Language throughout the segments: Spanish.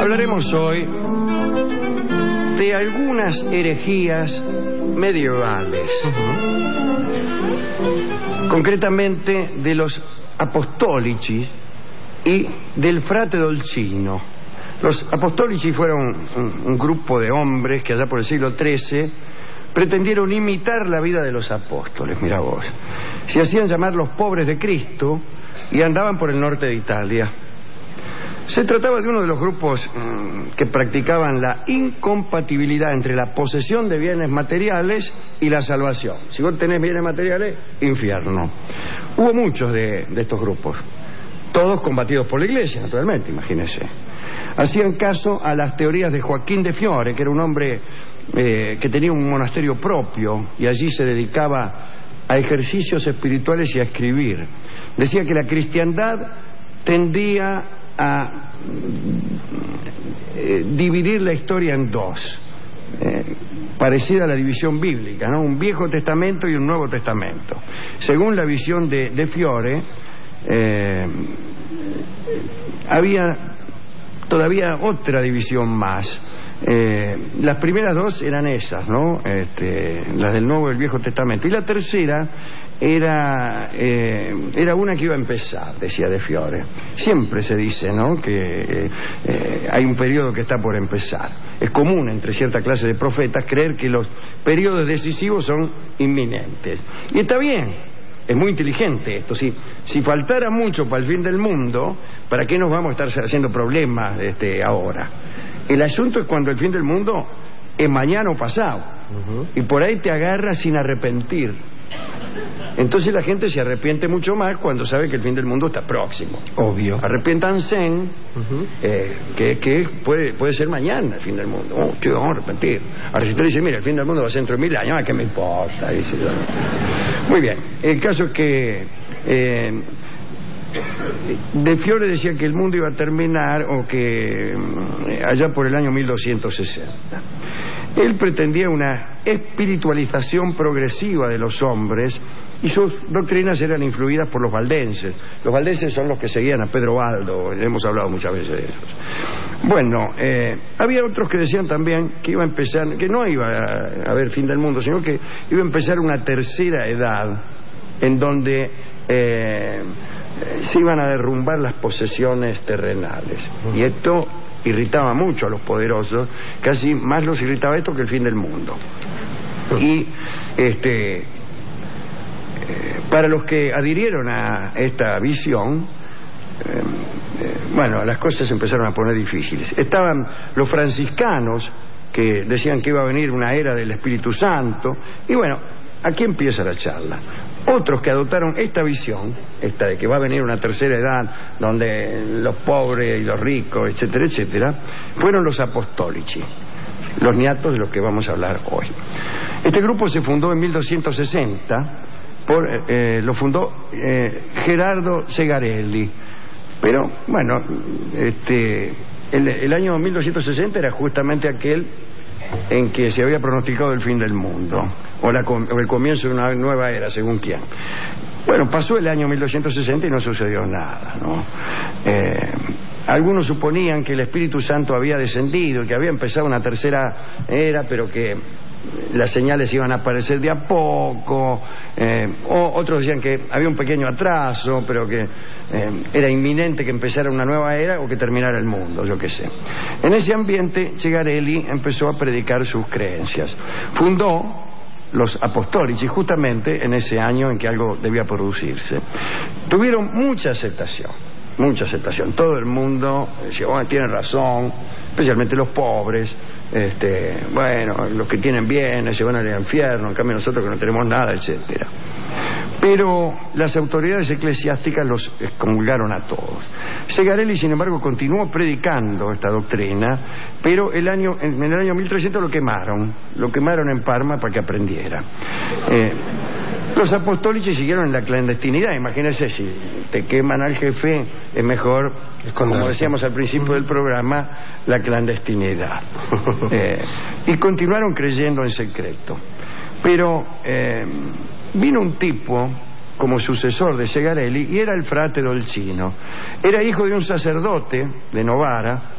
Hablaremos hoy de algunas herejías medievales, concretamente de los apostolici y del frate Dolcino. Los apostolici fueron un grupo de hombres que allá por el siglo XIII pretendieron imitar la vida de los apóstoles. Mira vos, se hacían llamar los pobres de Cristo y andaban por el norte de Italia. Se trataba de uno de los grupos que practicaban la incompatibilidad entre la posesión de bienes materiales y la salvación. Si vos tenés bienes materiales, infierno. Hubo muchos de estos grupos, todos combatidos por la Iglesia, naturalmente, imagínense. Hacían caso a las teorías de Joaquín de Fiore, que era un hombre que tenía un monasterio propio y allí se dedicaba a ejercicios espirituales y a escribir. Decía que la cristiandad tendía a dividir la historia en dos, parecida a la división bíblica, ¿no? Un Viejo Testamento y un Nuevo Testamento. Según la visión de Fiore, había todavía otra división más. Las primeras dos eran esas, ¿no? Las del Nuevo y el Viejo Testamento. Y la tercera era una que iba a empezar, decía de Fiore. Siempre se dice, ¿no?, que hay un periodo que está por empezar. Es común entre cierta clase de profetas creer que los periodos decisivos son inminentes. Y está bien, es muy inteligente esto. Si faltara mucho para el fin del mundo, ¿para qué nos vamos a estar haciendo problemas ahora? El asunto es cuando el fin del mundo es mañana o pasado. Y por ahí te agarra sin arrepentir. Entonces la gente se arrepiente mucho más cuando sabe que el fin del mundo está próximo. Obvio. Arrepiéntanse, que puede ser mañana el fin del mundo. Oh, tío, vamos a arrepentir. Ahora si usted dice, mira, el fin del mundo va a ser dentro de 1000 años, ¿qué me importa? Dice yo. Muy bien. El caso es que de Fiore decía que el mundo iba a terminar allá por el año 1260. Él pretendía una espiritualización progresiva de los hombres y sus doctrinas eran influidas por los valdenses. Los valdenses son los que seguían a Pedro Baldo, hemos hablado muchas veces de ellos. Bueno, había otros que decían también que iba a empezar, que no iba a haber fin del mundo, sino que iba a empezar una tercera edad en donde se iban a derrumbar las posesiones terrenales. Y esto irritaba mucho a los poderosos, casi más los irritaba esto que el fin del mundo. Y para los que adhirieron a esta visión, bueno, las cosas se empezaron a poner difíciles. Estaban los franciscanos, que decían que iba a venir una era del Espíritu Santo, y bueno, aquí empieza la charla. Otros que adoptaron esta visión, esta de que va a venir una tercera edad donde los pobres y los ricos, etcétera, etcétera, fueron los apostolici, los niatos de los que vamos a hablar hoy. Este grupo se fundó en 1260, lo fundó Gerardo Segarelli, pero bueno, el año 1260 era justamente aquel en que se había pronosticado el fin del mundo o el comienzo de una nueva era, según quién. Bueno, pasó el año 1260 y no sucedió nada, ¿no? Algunos suponían que el Espíritu Santo había descendido y que había empezado una tercera era, pero que las señales iban a aparecer de a poco. Otros decían que había un pequeño atraso, pero que era inminente que empezara una nueva era o que terminara el mundo, yo qué sé. En ese ambiente, Segarelli empezó a predicar sus creencias. Fundó los apostolici justamente en ese año en que algo debía producirse. Tuvieron mucha aceptación. Todo el mundo decía, bueno, tienen razón, especialmente los pobres. Bueno, los que tienen bienes se van al infierno, en cambio nosotros que no tenemos nada, etcétera. Pero las autoridades eclesiásticas los excomulgaron a todos. Segarelli, sin embargo, continuó predicando esta doctrina, pero en el año 1300 lo quemaron en Parma para que aprendiera. Los apostolici siguieron en la clandestinidad. Imagínense, si te queman al jefe, es mejor, como decíamos al principio del programa, la clandestinidad. Y continuaron creyendo en secreto. Pero vino un tipo como sucesor de Segarelli y era el frate Dolcino. Era hijo de un sacerdote de Novara,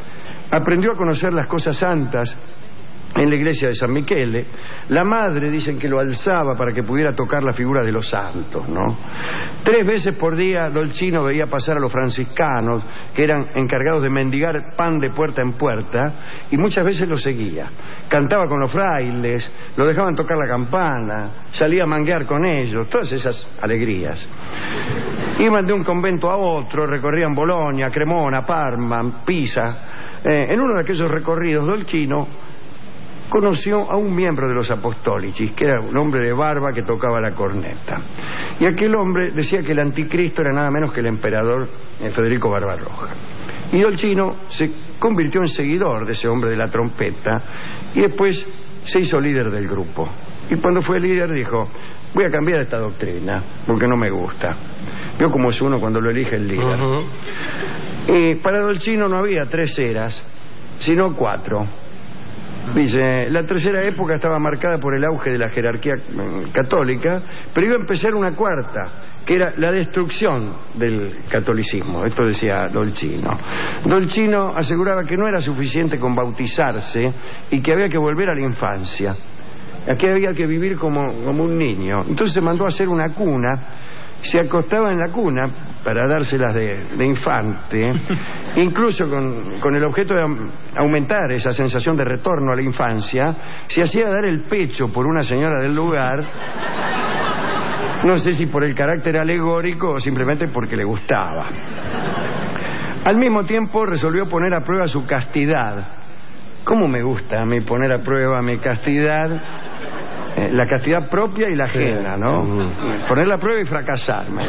aprendió a conocer las cosas santas en la iglesia de San Michele. La madre dicen que lo alzaba para que pudiera tocar la figura de los santos, ¿no? 3 veces por día Dolcino veía pasar a los franciscanos, que eran encargados de mendigar pan de puerta en puerta, y muchas veces los seguía. Cantaba con los frailes, lo dejaban tocar la campana, salía a manguear con ellos, todas esas alegrías. Iban de un convento a otro, recorrían Bolonia, Cremona, Parma, Pisa. En uno de aquellos recorridos, Dolcino conoció a un miembro de los Apostolicis, que era un hombre de barba que tocaba la corneta. Y aquel hombre decía que el anticristo era nada menos que el emperador Federico Barbarroja. Y Dolcino se convirtió en seguidor de ese hombre de la trompeta y después se hizo líder del grupo. Y cuando fue líder dijo: voy a cambiar esta doctrina porque no me gusta. Vio cómo es uno cuando lo elige el líder. Y para Dolcino no había 3 eras, sino 4. Dice, la tercera época estaba marcada por el auge de la jerarquía católica, pero iba a empezar una cuarta, que era la destrucción del catolicismo. Esto decía Dolcino. Dolcino aseguraba que no era suficiente con bautizarse y que había que volver a la infancia. Aquí había que vivir como un niño. Entonces se mandó a hacer una cuna, se acostaba en la cuna para dárselas de infante, incluso con el objeto de aumentar esa sensación de retorno a la infancia, se hacía dar el pecho por una señora del lugar, no sé si por el carácter alegórico o simplemente porque le gustaba. Al mismo tiempo resolvió poner a prueba su castidad. ¿Cómo me gusta a mí poner a prueba mi castidad? La castidad propia y la ajena, ¿no? Ponerla a prueba y fracasarme.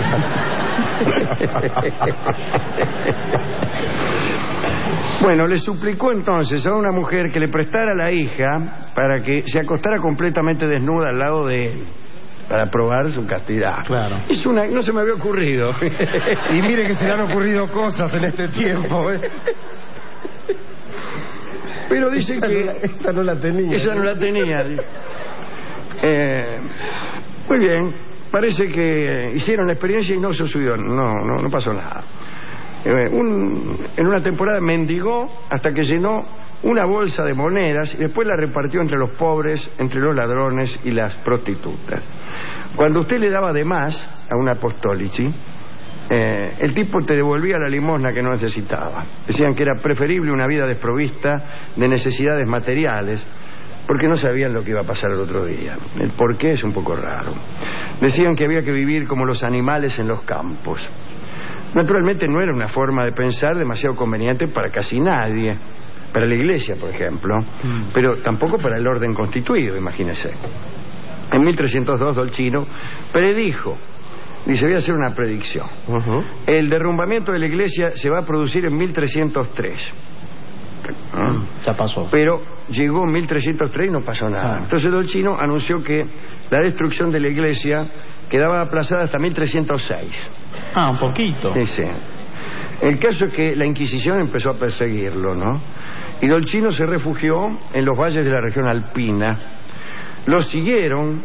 Bueno, le suplicó entonces a una mujer que le prestara a la hija para que se acostara completamente desnuda al lado de él, para probar su castidad. Claro. No se me había ocurrido. Y mire que se le han ocurrido cosas en este tiempo, ¿eh? Pero dicen que... Esa no la tenía. Esa no la tenía. Muy bien, parece que hicieron la experiencia y no sucedió, no pasó nada. En una temporada mendigó hasta que llenó una bolsa de monedas y después la repartió entre los pobres, entre los ladrones y las prostitutas. Cuando usted le daba de más a un apostolici, el tipo te devolvía la limosna que no necesitaba. Decían que era preferible una vida desprovista de necesidades materiales, porque no sabían lo que iba a pasar el otro día. El porqué es un poco raro. Decían que había que vivir como los animales en los campos. Naturalmente no era una forma de pensar demasiado conveniente para casi nadie. Para la iglesia, por ejemplo, pero tampoco para el orden constituido, imagínese. En 1302 Dolcino predijo, dice, voy a hacer una predicción. El derrumbamiento de la iglesia se va a producir en 1303. Ya pasó. Pero llegó en 1303 y no pasó nada. Sí. Entonces Dolcino anunció que la destrucción de la iglesia quedaba aplazada hasta 1306. Un poquito. Sí. El caso es que la Inquisición empezó a perseguirlo, ¿no? Y Dolcino se refugió en los valles de la región alpina. Lo siguieron,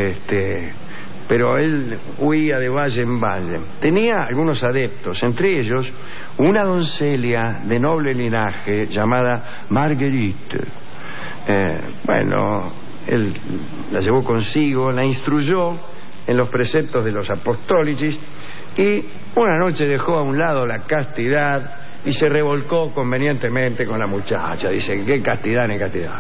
pero él huía de valle en valle. Tenía algunos adeptos, entre ellos una doncella de noble linaje llamada Marguerite. Él la llevó consigo, la instruyó en los preceptos de los apostolicis y una noche dejó a un lado la castidad y se revolcó convenientemente con la muchacha. Dice, qué castidad ni castidad.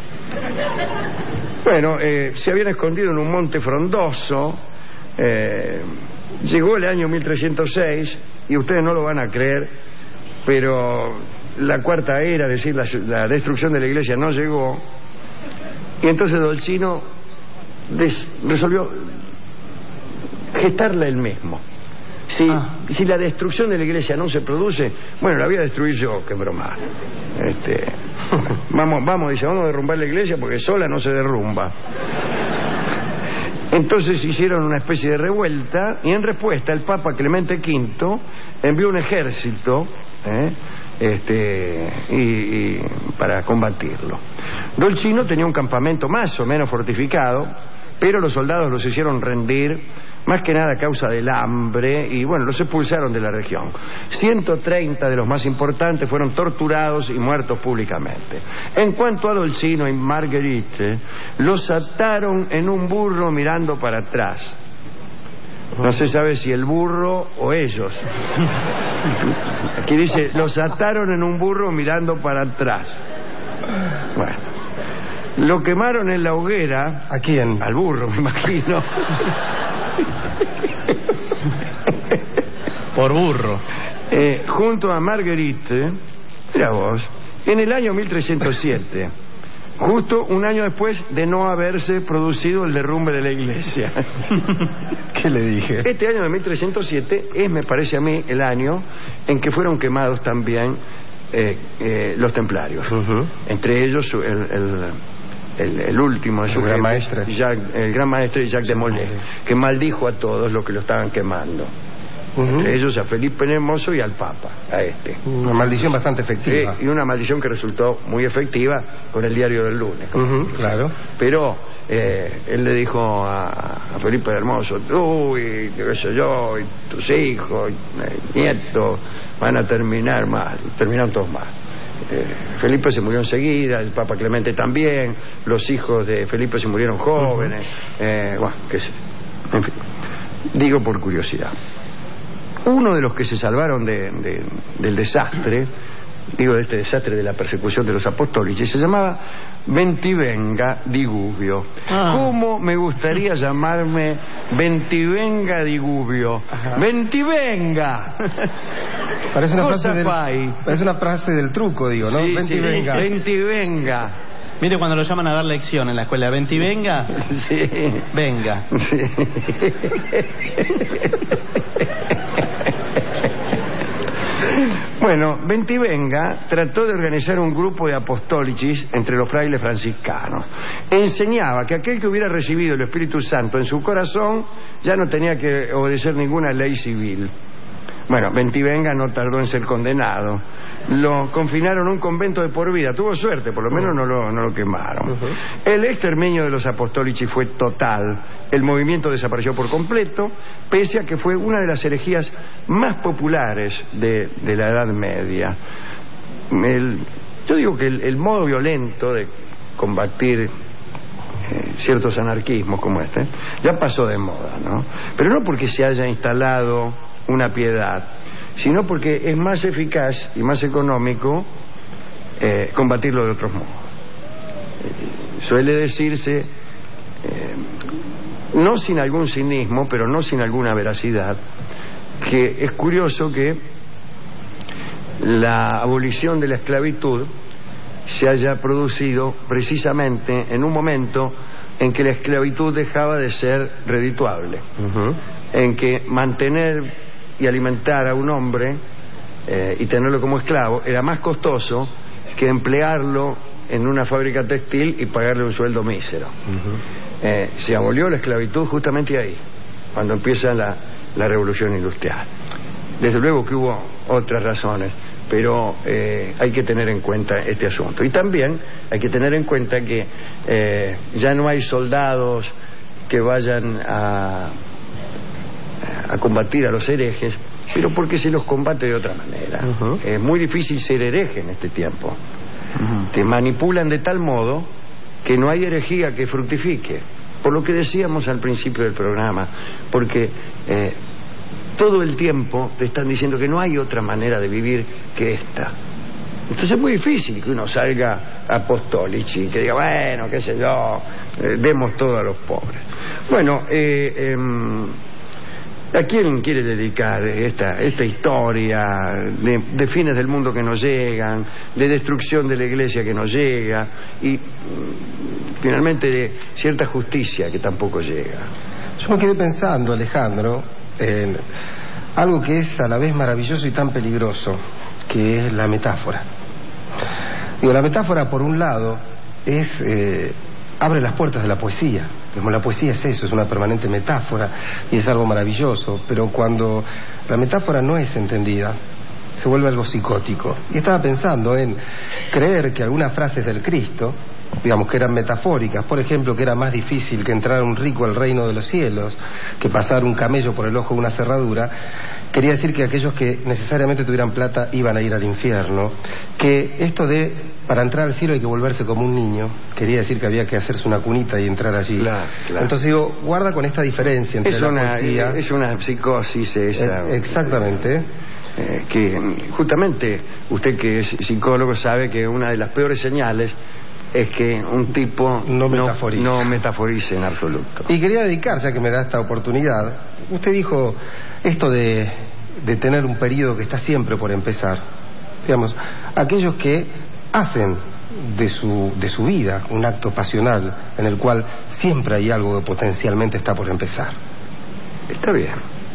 Se habían escondido en un monte frondoso. Llegó el año 1306 y ustedes no lo van a creer, pero la cuarta era, es decir, la destrucción de la iglesia no llegó. Y entonces Dolcino resolvió gestarla él mismo. Si la destrucción de la iglesia no se produce, la voy a destruir yo, qué broma. Vamos, dice, vamos a derrumbar la iglesia porque sola no se derrumba. Entonces hicieron una especie de revuelta y en respuesta el Papa Clemente V envió un ejército para combatirlo. Dolcino tenía un campamento más o menos fortificado pero los soldados los hicieron rendir, más que nada a causa del hambre, y bueno, los expulsaron de la región. 130 de los más importantes fueron torturados y muertos públicamente. En cuanto a Dolcino y Marguerite, los ataron en un burro mirando para atrás. No se sabe si el burro o ellos. Aquí dice, los ataron en un burro mirando para atrás. Bueno, lo quemaron en la hoguera. ¿A quién? Al burro, me imagino. Por burro. Junto a Marguerite, mira vos, en el año 1307, justo un año después de no haberse producido el derrumbe de la iglesia. ¿Qué le dije? Este año de 1307 es, me parece a mí, el año en que fueron quemados también los templarios. Entre ellos el último de su gran maestre, el gran maestre Jacques de Molay, que maldijo a todos los que lo estaban quemando. Entre ellos a Felipe el Hermoso y al Papa, a este. Una maldición bastante efectiva. Y una maldición que resultó muy efectiva con el diario del lunes. Claro. Pero él le dijo a Felipe el Hermoso, tú y qué sé yo, y tus hijos, y nietos, van a terminar mal. Terminaron todos mal. Felipe se murió enseguida, el Papa Clemente también, los hijos de Felipe se murieron jóvenes. Bueno, qué sé. En fin, digo por curiosidad. Uno de los que se salvaron del desastre, digo de este desastre de la persecución de los apóstoles, se llamaba Bentivenga di Gubbio. ¿Cómo me gustaría llamarme Bentivenga di Gubbio? ¡Bentivenga! Parece una frase del truco, digo, ¿no? Sí, Bentivenga. sí. Bentivenga. Mire cuando lo llaman a dar lección en la escuela, Bentivenga. Sí. Venga. Sí. Bueno, Bentivenga trató de organizar un grupo de apostólicis entre los frailes franciscanos. Enseñaba que aquel que hubiera recibido el Espíritu Santo en su corazón ya no tenía que obedecer ninguna ley civil. Bueno, Bentivenga no tardó en ser condenado. Lo confinaron a un convento de por vida. Tuvo suerte, por lo menos no lo quemaron. El exterminio de los apostolici fue total. El movimiento desapareció por completo, pese a que fue una de las herejías más populares de la Edad Media. Yo digo que el modo violento de combatir ciertos anarquismos como este ya pasó de moda, ¿no? Pero no porque se haya instalado una piedad, sino porque es más eficaz y más económico combatirlo de otros modos. Suele decirse, no sin algún cinismo, pero no sin alguna veracidad, que es curioso que la abolición de la esclavitud se haya producido precisamente en un momento en que la esclavitud dejaba de ser redituable, en que mantener y alimentar a un hombre y tenerlo como esclavo era más costoso que emplearlo en una fábrica textil y pagarle un sueldo mísero. Se abolió la esclavitud justamente ahí, cuando empieza la revolución industrial. Desde luego que hubo otras razones, pero hay que tener en cuenta este asunto. Y también hay que tener en cuenta que ya no hay soldados que vayan a combatir a los herejes, pero porque se los combate de otra manera. Es muy difícil ser hereje en este tiempo. Te manipulan de tal modo que no hay herejía que fructifique, por lo que decíamos al principio del programa, porque todo el tiempo te están diciendo que no hay otra manera de vivir que esta. Entonces es muy difícil que uno salga apostólico y que diga, bueno, qué sé yo, demos todo a los pobres. Bueno, ¿a quién quiere dedicar esta historia de fines del mundo que nos llegan, de destrucción de la iglesia que nos llega y finalmente de cierta justicia que tampoco llega? Yo me quedé pensando, Alejandro, en algo que es a la vez maravilloso y tan peligroso, que es la metáfora. Digo, la metáfora, por un lado, abre las puertas de la poesía. Como la poesía es eso, es una permanente metáfora y es algo maravilloso, pero cuando la metáfora no es entendida, se vuelve algo psicótico. Y estaba pensando en creer que algunas frases del Cristo digamos, que eran metafóricas. Por ejemplo, que era más difícil que entrar un rico al reino de los cielos, que pasar un camello por el ojo de una cerradura. Quería decir que aquellos que necesariamente tuvieran plata iban a ir al infierno. Que esto de, para entrar al cielo hay que volverse como un niño, quería decir que había que hacerse una cunita y entrar allí. Claro. Entonces digo, guarda con esta diferencia entre la poesía. Es una psicosis esa. Exactamente. Que justamente usted que es psicólogo sabe que una de las peores señales es que un tipo no metaforice en absoluto. Y quería dedicarse, a que me da esta oportunidad. Usted dijo esto de tener un periodo que está siempre por empezar. Digamos, aquellos que hacen de su vida un acto pasional en el cual siempre hay algo que potencialmente está por empezar. Está bien.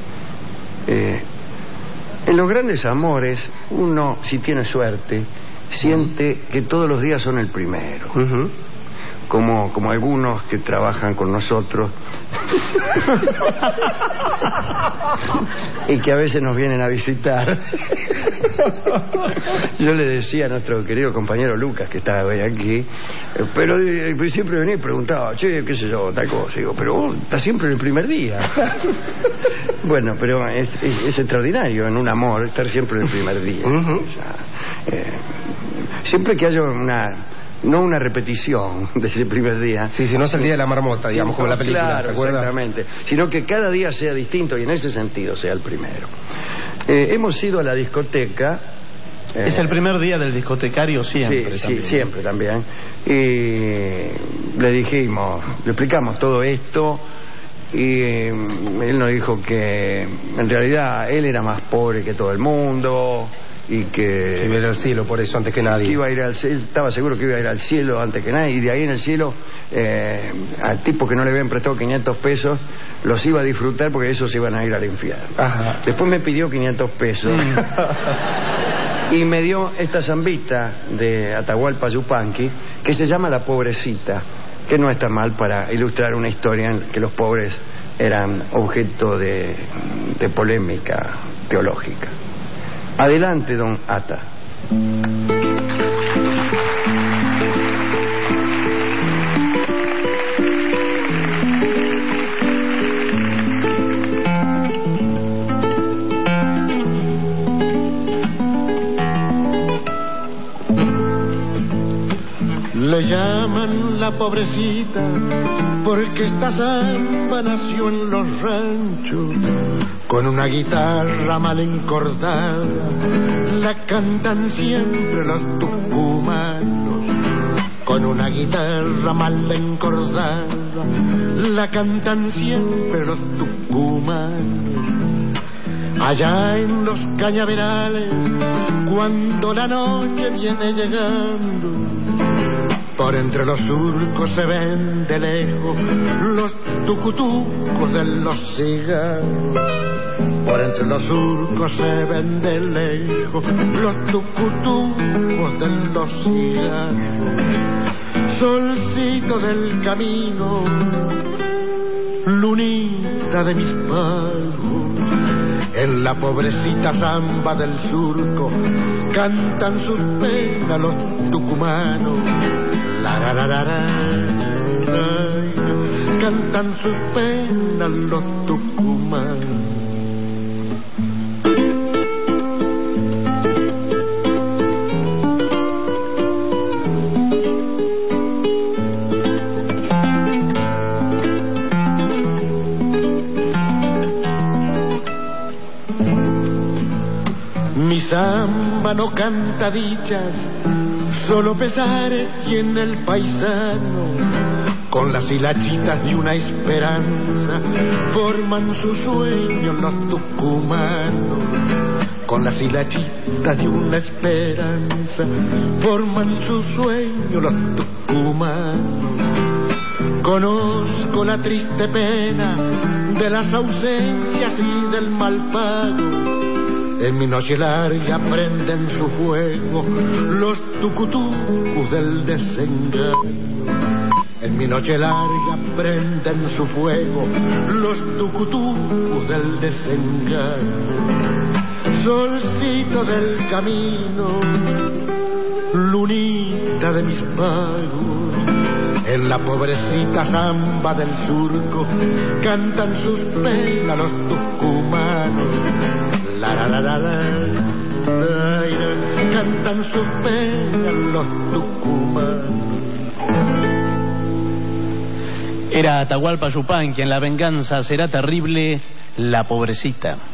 En los grandes amores, uno, si tiene suerte, siente que todos los días son el primero. Como algunos que trabajan con nosotros y que a veces nos vienen a visitar. Yo le decía a nuestro querido compañero Lucas, que está hoy aquí, pero siempre venía y preguntaba, che, qué sé yo, tal cosa. Digo, pero vos estás siempre en el primer día. Bueno, pero es extraordinario en un amor estar siempre en el primer día. O sea, siempre que haya no una repetición de ese primer día. Sí, si no es el día de la marmota, digamos, como la película. Claro, exactamente. Sino que cada día sea distinto y en ese sentido sea el primero. Hemos ido a la discoteca. Es el primer día del discotecario siempre. Sí, siempre también. Y le explicamos todo esto. Y él nos dijo que en realidad él era más pobre que todo el mundo. Y que iba a ir al cielo por eso antes que nadie. Iba a ir al cielo, estaba seguro que iba a ir al cielo antes que nadie. Y de ahí en el cielo al tipo que no le habían prestado 500 pesos los iba a disfrutar porque esos iban a ir al infierno. Ajá. Después me pidió 500 pesos y me dio esta zambita de Atahualpa Yupanqui que se llama La Pobrecita, que no está mal para ilustrar una historia en que los pobres eran objeto de polémica teológica. Adelante, don Ata. Le llaman la pobrecita porque esta samba nació en los ranchos con una guitarra mal encordada. La cantan siempre los tucumanos con una guitarra mal encordada. La cantan siempre los tucumanos. Allá en los cañaverales, cuando la noche viene llegando, por entre los surcos se ven de lejos los tucutucos de los cigarros. Por entre los surcos se ven de lejos los tucutucos de los cigarros. Solcito del camino, lunita de mis pagos, en la pobrecita zamba del surco cantan sus penas los tucumanos. Cantan sus penas los tucumanos. Mi samba no canta dichas, solo pesares tiene el paisano. Con las hilachitas de una esperanza forman su sueño los tucumanos. Con las hilachitas de una esperanza forman su sueño los tucumanos. Conozco la triste pena de las ausencias y del mal pago. En mi noche larga prenden su fuego los tucutucos del desengaño. En mi noche larga prenden su fuego los tucutucos del desengaño. Solcito del camino, lunita de mis pagos, En la pobrecita zamba del surco cantan sus penas los tucumanos. La la la la la, cantan sus penas los tucumanos. Era Atahualpa Yupanqui en La venganza será terrible, la pobrecita.